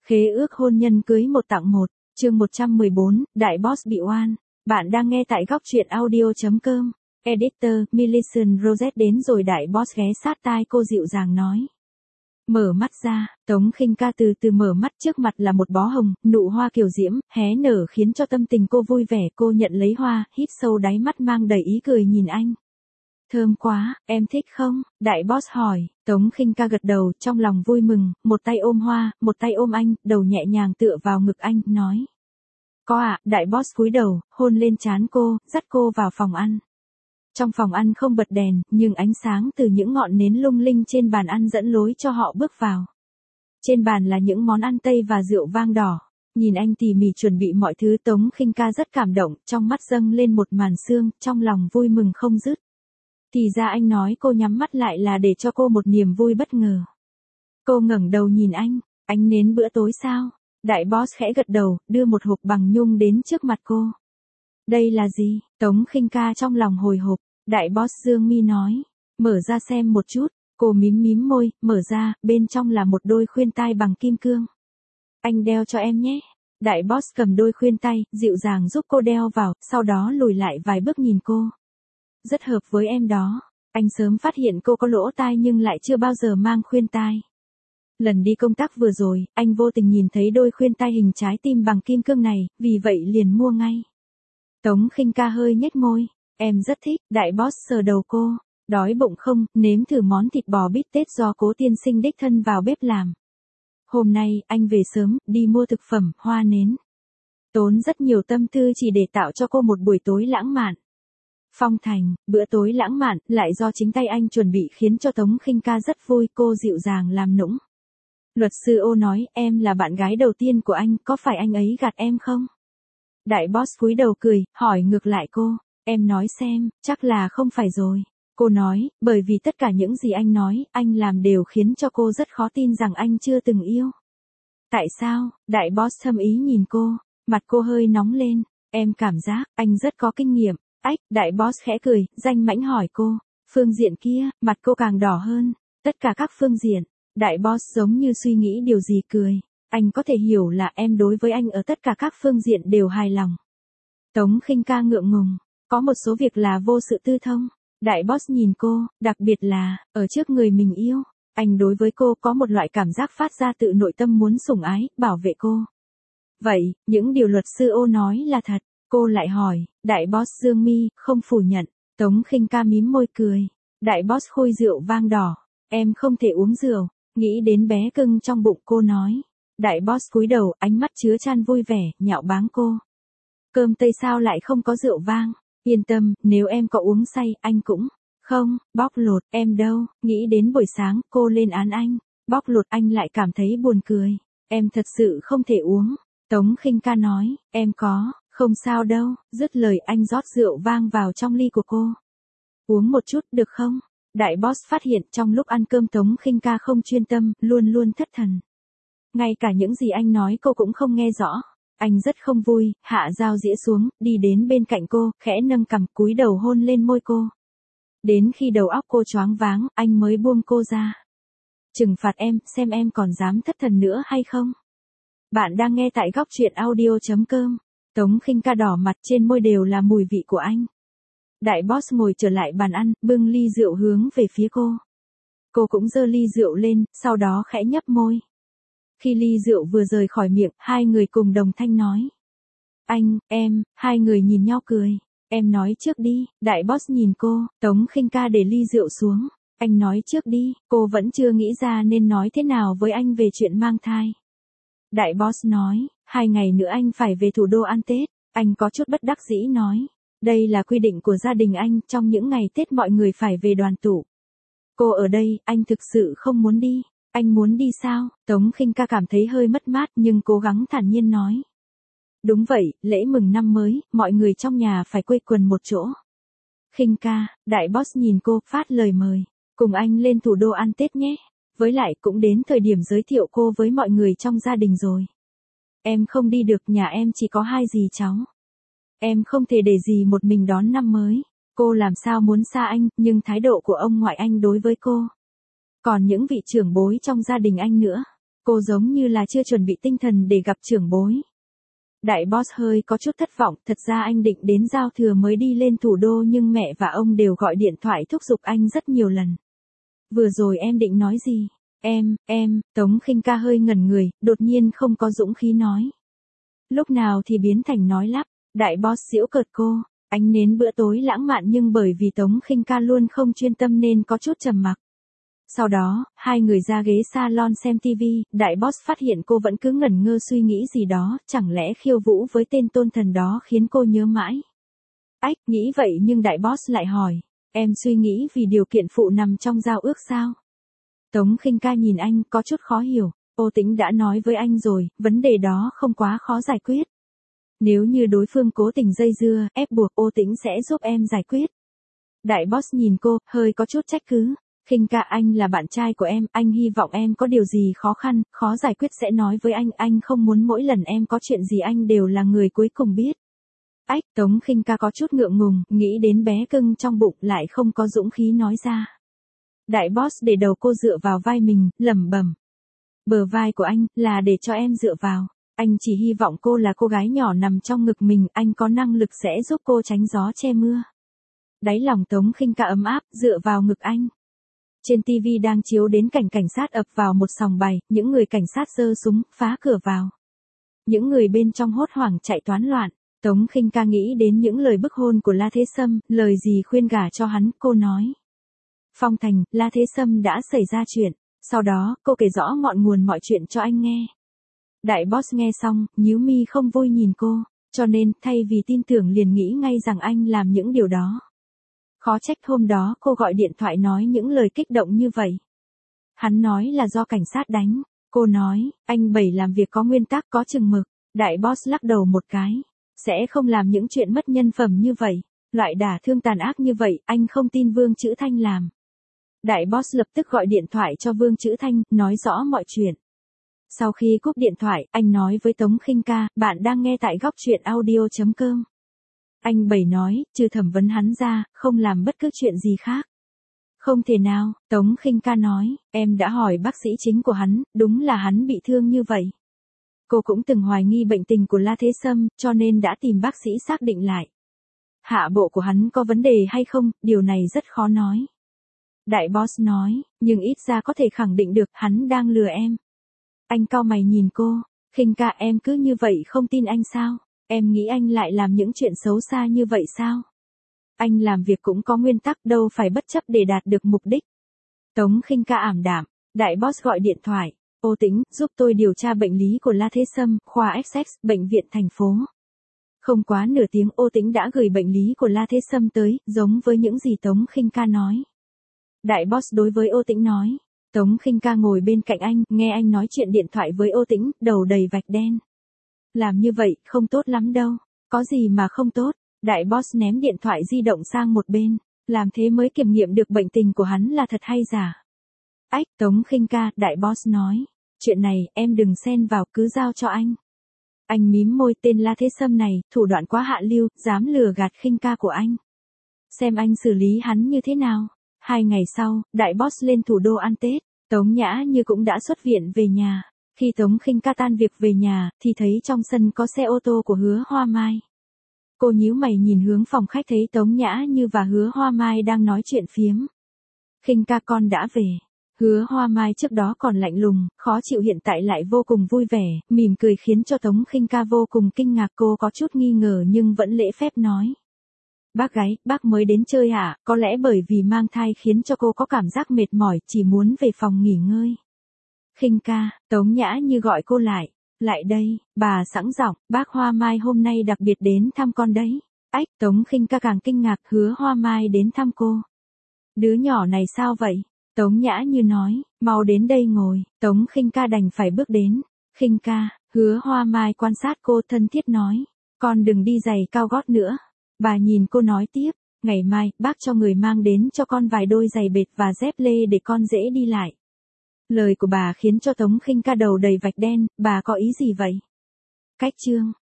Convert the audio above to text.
Khế ước hôn nhân cưới 1 tặng 1, chương 114, Đại Boss bị oan. Bạn đang nghe tại góc truyện audio.com. Editor, Millicent Rosette đến rồi. Đại Boss ghé sát tai cô dịu dàng nói. Mở mắt ra, Tống Khinh Ca từ từ mở mắt, trước mặt là một bó hồng, nụ hoa kiều diễm, hé nở khiến cho tâm tình cô vui vẻ. Cô nhận lấy hoa, hít sâu, đáy mắt mang đầy ý cười nhìn anh. Thơm quá, em thích không? Đại Boss hỏi. Tống Khinh Ca gật đầu, trong lòng vui mừng, một tay ôm hoa, một tay ôm anh, đầu nhẹ nhàng tựa vào ngực anh, nói. Có ạ. Đại Boss cúi đầu, hôn lên trán cô, dắt cô vào phòng ăn. Trong phòng ăn không bật đèn, nhưng ánh sáng từ những ngọn nến lung linh trên bàn ăn dẫn lối cho họ bước vào. Trên bàn là những món ăn Tây và rượu vang đỏ. Nhìn anh tỉ mỉ chuẩn bị mọi thứ, Tống Khinh Ca rất cảm động, trong mắt dâng lên một màn sương, trong lòng vui mừng không dứt. Thì ra anh nói cô nhắm mắt lại là để cho cô một niềm vui bất ngờ. Cô ngẩng đầu nhìn anh nến bữa tối sao? Đại Boss khẽ gật đầu, đưa một hộp bằng nhung đến trước mặt cô. Đây là gì? Tống Khinh Ca trong lòng hồi hộp. Đại Boss dương mi nói. Mở ra xem một chút. Cô mím môi, mở ra, bên trong là một đôi khuyên tai bằng kim cương. Anh đeo cho em nhé. Đại Boss cầm đôi khuyên tai, dịu dàng giúp cô đeo vào, sau đó lùi lại vài bước nhìn cô. Rất hợp với em đó. Anh sớm phát hiện cô có lỗ tai nhưng lại chưa bao giờ mang khuyên tai. Lần đi công tác vừa rồi, anh vô tình nhìn thấy đôi khuyên tai hình trái tim bằng kim cương này, vì vậy liền mua ngay. Tống Khinh Ca hơi nhếch môi. Em rất thích. Đại Boss sờ đầu cô. Đói bụng không? Nếm thử món thịt bò bít tết do cố tiên sinh đích thân vào bếp làm. Hôm nay, anh về sớm, đi mua thực phẩm, hoa nến. Tốn rất nhiều tâm tư chỉ để tạo cho cô một buổi tối lãng mạn. Phong thành, bữa tối lãng mạn, lại do chính tay anh chuẩn bị khiến cho Tống Khinh Ca rất vui. Cô dịu dàng làm nũng. Luật sư Ô nói, em là bạn gái đầu tiên của anh, có phải anh ấy gạt em không? Đại Boss cúi đầu cười, hỏi ngược lại cô. Em nói xem, chắc là không phải rồi. Cô nói, bởi vì tất cả những gì anh nói, anh làm đều khiến cho cô rất khó tin rằng anh chưa từng yêu. Tại sao? Đại Boss thâm ý nhìn cô, mặt cô hơi nóng lên. Em cảm giác, anh rất có kinh nghiệm. Ách, Đại Boss khẽ cười, danh mãnh hỏi cô. Phương diện kia, mặt cô càng đỏ hơn. Tất cả các phương diện. Đại Boss giống như suy nghĩ điều gì cười. Anh có thể hiểu là em đối với anh ở tất cả các phương diện đều hài lòng. Tống Khinh Ca ngượng ngùng. Có một số việc là vô sự tư thông. Đại Boss nhìn cô, đặc biệt là, ở trước người mình yêu. Anh đối với cô có một loại cảm giác phát ra tự nội tâm muốn sủng ái, bảo vệ cô. Vậy, những điều luật sư Ô nói là thật. Cô lại hỏi. Đại Boss dương mi, không phủ nhận. Tống Khinh Ca mím môi cười. Đại Boss khui rượu vang đỏ. Em không thể uống rượu. Nghĩ đến bé cưng trong bụng cô nói. Đại Boss cúi đầu, ánh mắt chứa chan vui vẻ, nhạo báng cô. Cơm Tây sao lại không có rượu vang? Yên tâm, nếu em có uống say, anh cũng. Không, bóc lột, em đâu. Nghĩ đến buổi sáng, cô lên án anh. Bóc lột, anh lại cảm thấy buồn cười. Em thật sự không thể uống. Tống Khinh Ca nói, em có, không sao đâu. Dứt lời anh rót rượu vang vào trong ly của cô. Uống một chút, được không? Đại Boss phát hiện trong lúc ăn cơm Tống Khinh Ca không chuyên tâm, luôn thất thần. Ngay cả những gì anh nói cô cũng không nghe rõ. Anh rất không vui, hạ dao dĩa xuống, đi đến bên cạnh cô, khẽ nâng cằm, cúi đầu hôn lên môi cô. Đến khi đầu óc cô choáng váng, anh mới buông cô ra. Trừng phạt em, xem em còn dám thất thần nữa hay không? Bạn đang nghe tại góc truyện audio.com. Tống Khinh Ca đỏ mặt, trên môi đều là mùi vị của anh. Đại Boss ngồi trở lại bàn ăn, bưng ly rượu hướng về phía cô. Cô cũng giơ ly rượu lên, sau đó khẽ nhấp môi. Khi ly rượu vừa rời khỏi miệng, hai người cùng đồng thanh nói. Anh, em, hai người nhìn nhau cười. Em nói trước đi. Đại Boss nhìn cô. Tống Khinh Ca để ly rượu xuống. Anh nói trước đi. Cô vẫn chưa nghĩ ra nên nói thế nào với anh về chuyện mang thai. Đại Boss nói, 2 ngày nữa anh phải về thủ đô ăn Tết. Anh có chút bất đắc dĩ nói. Đây là quy định của gia đình anh, trong những ngày Tết mọi người phải về đoàn tụ. Cô ở đây, anh thực sự không muốn đi. Anh muốn đi sao? Tống Khinh Ca cảm thấy hơi mất mát nhưng cố gắng thản nhiên nói. Đúng vậy, lễ mừng năm mới, mọi người trong nhà phải quây quần một chỗ. Khinh Ca, Đại Boss nhìn cô, phát lời mời. Cùng anh lên thủ đô ăn Tết nhé. Với lại cũng đến thời điểm giới thiệu cô với mọi người trong gia đình rồi. Em không đi được, nhà em chỉ có 2 dì cháu. Em không thể để dì một mình đón năm mới. Cô làm sao muốn xa anh, nhưng thái độ của ông ngoại anh đối với cô. Còn những vị trưởng bối trong gia đình anh nữa. Cô giống như là chưa chuẩn bị tinh thần để gặp trưởng bối. Đại boss hơi có chút thất vọng, thật ra anh định đến giao thừa mới đi lên thủ đô nhưng mẹ và ông đều gọi điện thoại thúc giục anh rất nhiều lần. Vừa rồi em định nói gì? Tống Khinh Ca hơi ngẩn người, đột nhiên không có dũng khí nói. Lúc nào thì biến thành nói lắp, đại boss giễu cợt cô, ánh nến bữa tối lãng mạn nhưng bởi vì Tống Khinh Ca luôn không chuyên tâm nên có chút trầm mặc. Sau đó, hai người ra ghế salon xem TV, đại boss phát hiện cô vẫn cứ ngẩn ngơ suy nghĩ gì đó, chẳng lẽ khiêu vũ với tên tôn thần đó khiến cô nhớ mãi. Ách, nghĩ vậy nhưng đại boss lại hỏi, em suy nghĩ vì điều kiện phụ nằm trong giao ước sao? Tống Khinh Ca nhìn anh có chút khó hiểu, Ô Tĩnh đã nói với anh rồi, vấn đề đó không quá khó giải quyết. Nếu như đối phương cố tình dây dưa, ép buộc Ô Tĩnh sẽ giúp em giải quyết. Đại boss nhìn cô, hơi có chút trách cứ. Khinh Ca, anh là bạn trai của em, anh hy vọng em có điều gì khó khăn, khó giải quyết sẽ nói với anh không muốn mỗi lần em có chuyện gì anh đều là người cuối cùng biết. Ách, Tống Khinh Ca có chút ngượng ngùng, nghĩ đến bé cưng trong bụng lại không có dũng khí nói ra. Đại boss để đầu cô dựa vào vai mình, lẩm bẩm. Bờ vai của anh, là để cho em dựa vào. Anh chỉ hy vọng cô là cô gái nhỏ nằm trong ngực mình, anh có năng lực sẽ giúp cô tránh gió che mưa. Đáy lòng Tống Khinh Ca ấm áp, dựa vào ngực anh. Trên TV đang chiếu đến cảnh cảnh sát ập vào một sòng bài, những người cảnh sát giơ súng, phá cửa vào. Những người bên trong hốt hoảng chạy toán loạn. Tống Khinh Ca nghĩ đến những lời bức hôn của La Thế Sâm, lời gì khuyên gả cho hắn, cô nói. Phong Thành, La Thế Sâm đã xảy ra chuyện. Sau đó, cô kể rõ ngọn nguồn mọi chuyện cho anh nghe. Đại boss nghe xong, nhíu mi không vui nhìn cô, cho nên, thay vì tin tưởng liền nghĩ ngay rằng anh làm những điều đó. Khó trách hôm đó cô gọi điện thoại nói những lời kích động như vậy. Hắn nói là do cảnh sát đánh. Cô nói, anh Bảy làm việc có nguyên tắc có chừng mực. Đại boss lắc đầu một cái. Sẽ không làm những chuyện mất nhân phẩm như vậy. Loại đả thương tàn ác như vậy, anh không tin Vương Chữ Thanh làm. Đại boss lập tức gọi điện thoại cho Vương Chữ Thanh, nói rõ mọi chuyện. Sau khi cúp điện thoại, anh nói với Tống Khinh Ca, bạn đang nghe tại góc truyện audio.com. Anh Bảy nói, trừ thẩm vấn hắn ra, không làm bất cứ chuyện gì khác. Không thể nào, Tống Khinh Ca nói, em đã hỏi bác sĩ chính của hắn, đúng là hắn bị thương như vậy. Cô cũng từng hoài nghi bệnh tình của La Thế Sâm, cho nên đã tìm bác sĩ xác định lại. Hạ bộ của hắn có vấn đề hay không, điều này rất khó nói. Đại boss nói, nhưng ít ra có thể khẳng định được hắn đang lừa em. Anh cau mày nhìn cô, Khinh Ca, em cứ như vậy không tin anh sao? Em nghĩ anh lại làm những chuyện xấu xa như vậy sao? Anh làm việc cũng có nguyên tắc, đâu phải bất chấp để đạt được mục đích. Tống Khinh Ca ảm đạm, đại boss gọi điện thoại, Ô Tĩnh, giúp tôi điều tra bệnh lý của La Thế Sâm, khoa XX, bệnh viện thành phố. Không quá nửa tiếng Ô Tĩnh đã gửi bệnh lý của La Thế Sâm tới, giống với những gì Tống Khinh Ca nói. Đại boss đối với Ô Tĩnh nói. Tống Khinh Ca ngồi bên cạnh anh, nghe anh nói chuyện điện thoại với Ô Tĩnh, đầu đầy vạch đen. Làm như vậy, không tốt lắm đâu. Có gì mà không tốt. Đại boss ném điện thoại di động sang một bên. Làm thế mới kiểm nghiệm được bệnh tình của hắn là thật hay giả. Ách, Tống Khinh Ca, đại boss nói. Chuyện này, em đừng xen vào, cứ giao cho anh. Anh mím môi, tên La Thế Sâm này, thủ đoạn quá hạ lưu, dám lừa gạt Khinh Ca của anh. Xem anh xử lý hắn như thế nào. 2 ngày sau, đại boss lên thủ đô ăn Tết. Tống Nhã Như cũng đã xuất viện về nhà. Khi Tống Khinh Ca tan việc về nhà, thì thấy trong sân có xe ô tô của Hứa Hoa Mai. Cô nhíu mày nhìn hướng phòng khách thấy Tống Nhã Như và Hứa Hoa Mai đang nói chuyện phiếm. Khinh Ca, con đã về. Hứa Hoa Mai trước đó còn lạnh lùng, khó chịu, hiện tại lại vô cùng vui vẻ, mỉm cười khiến cho Tống Khinh Ca vô cùng kinh ngạc. Cô có chút nghi ngờ nhưng vẫn lễ phép nói. Bác gái, bác mới đến chơi hả? Có lẽ bởi vì mang thai khiến cho cô có cảm giác mệt mỏi, chỉ muốn về phòng nghỉ ngơi. Khinh Ca, Tống Nhã Như gọi cô lại. Lại đây, bà sẵn giọng, bác Hoa Mai hôm nay đặc biệt đến thăm con đấy. Ách, Tống Khinh Ca càng kinh ngạc, Hứa Hoa Mai đến thăm cô. Đứa nhỏ này sao vậy? Tống Nhã Như nói, mau đến đây ngồi. Tống Khinh Ca đành phải bước đến. Khinh Ca, Hứa Hoa Mai quan sát cô thân thiết nói. Con đừng đi giày cao gót nữa. Bà nhìn cô nói tiếp, ngày mai, bác cho người mang đến cho con vài đôi giày bệt và dép lê để con dễ đi lại. Lời của bà khiến cho Tống Khinh Ca đầu đầy vạch đen, bà có ý gì vậy? Cách chương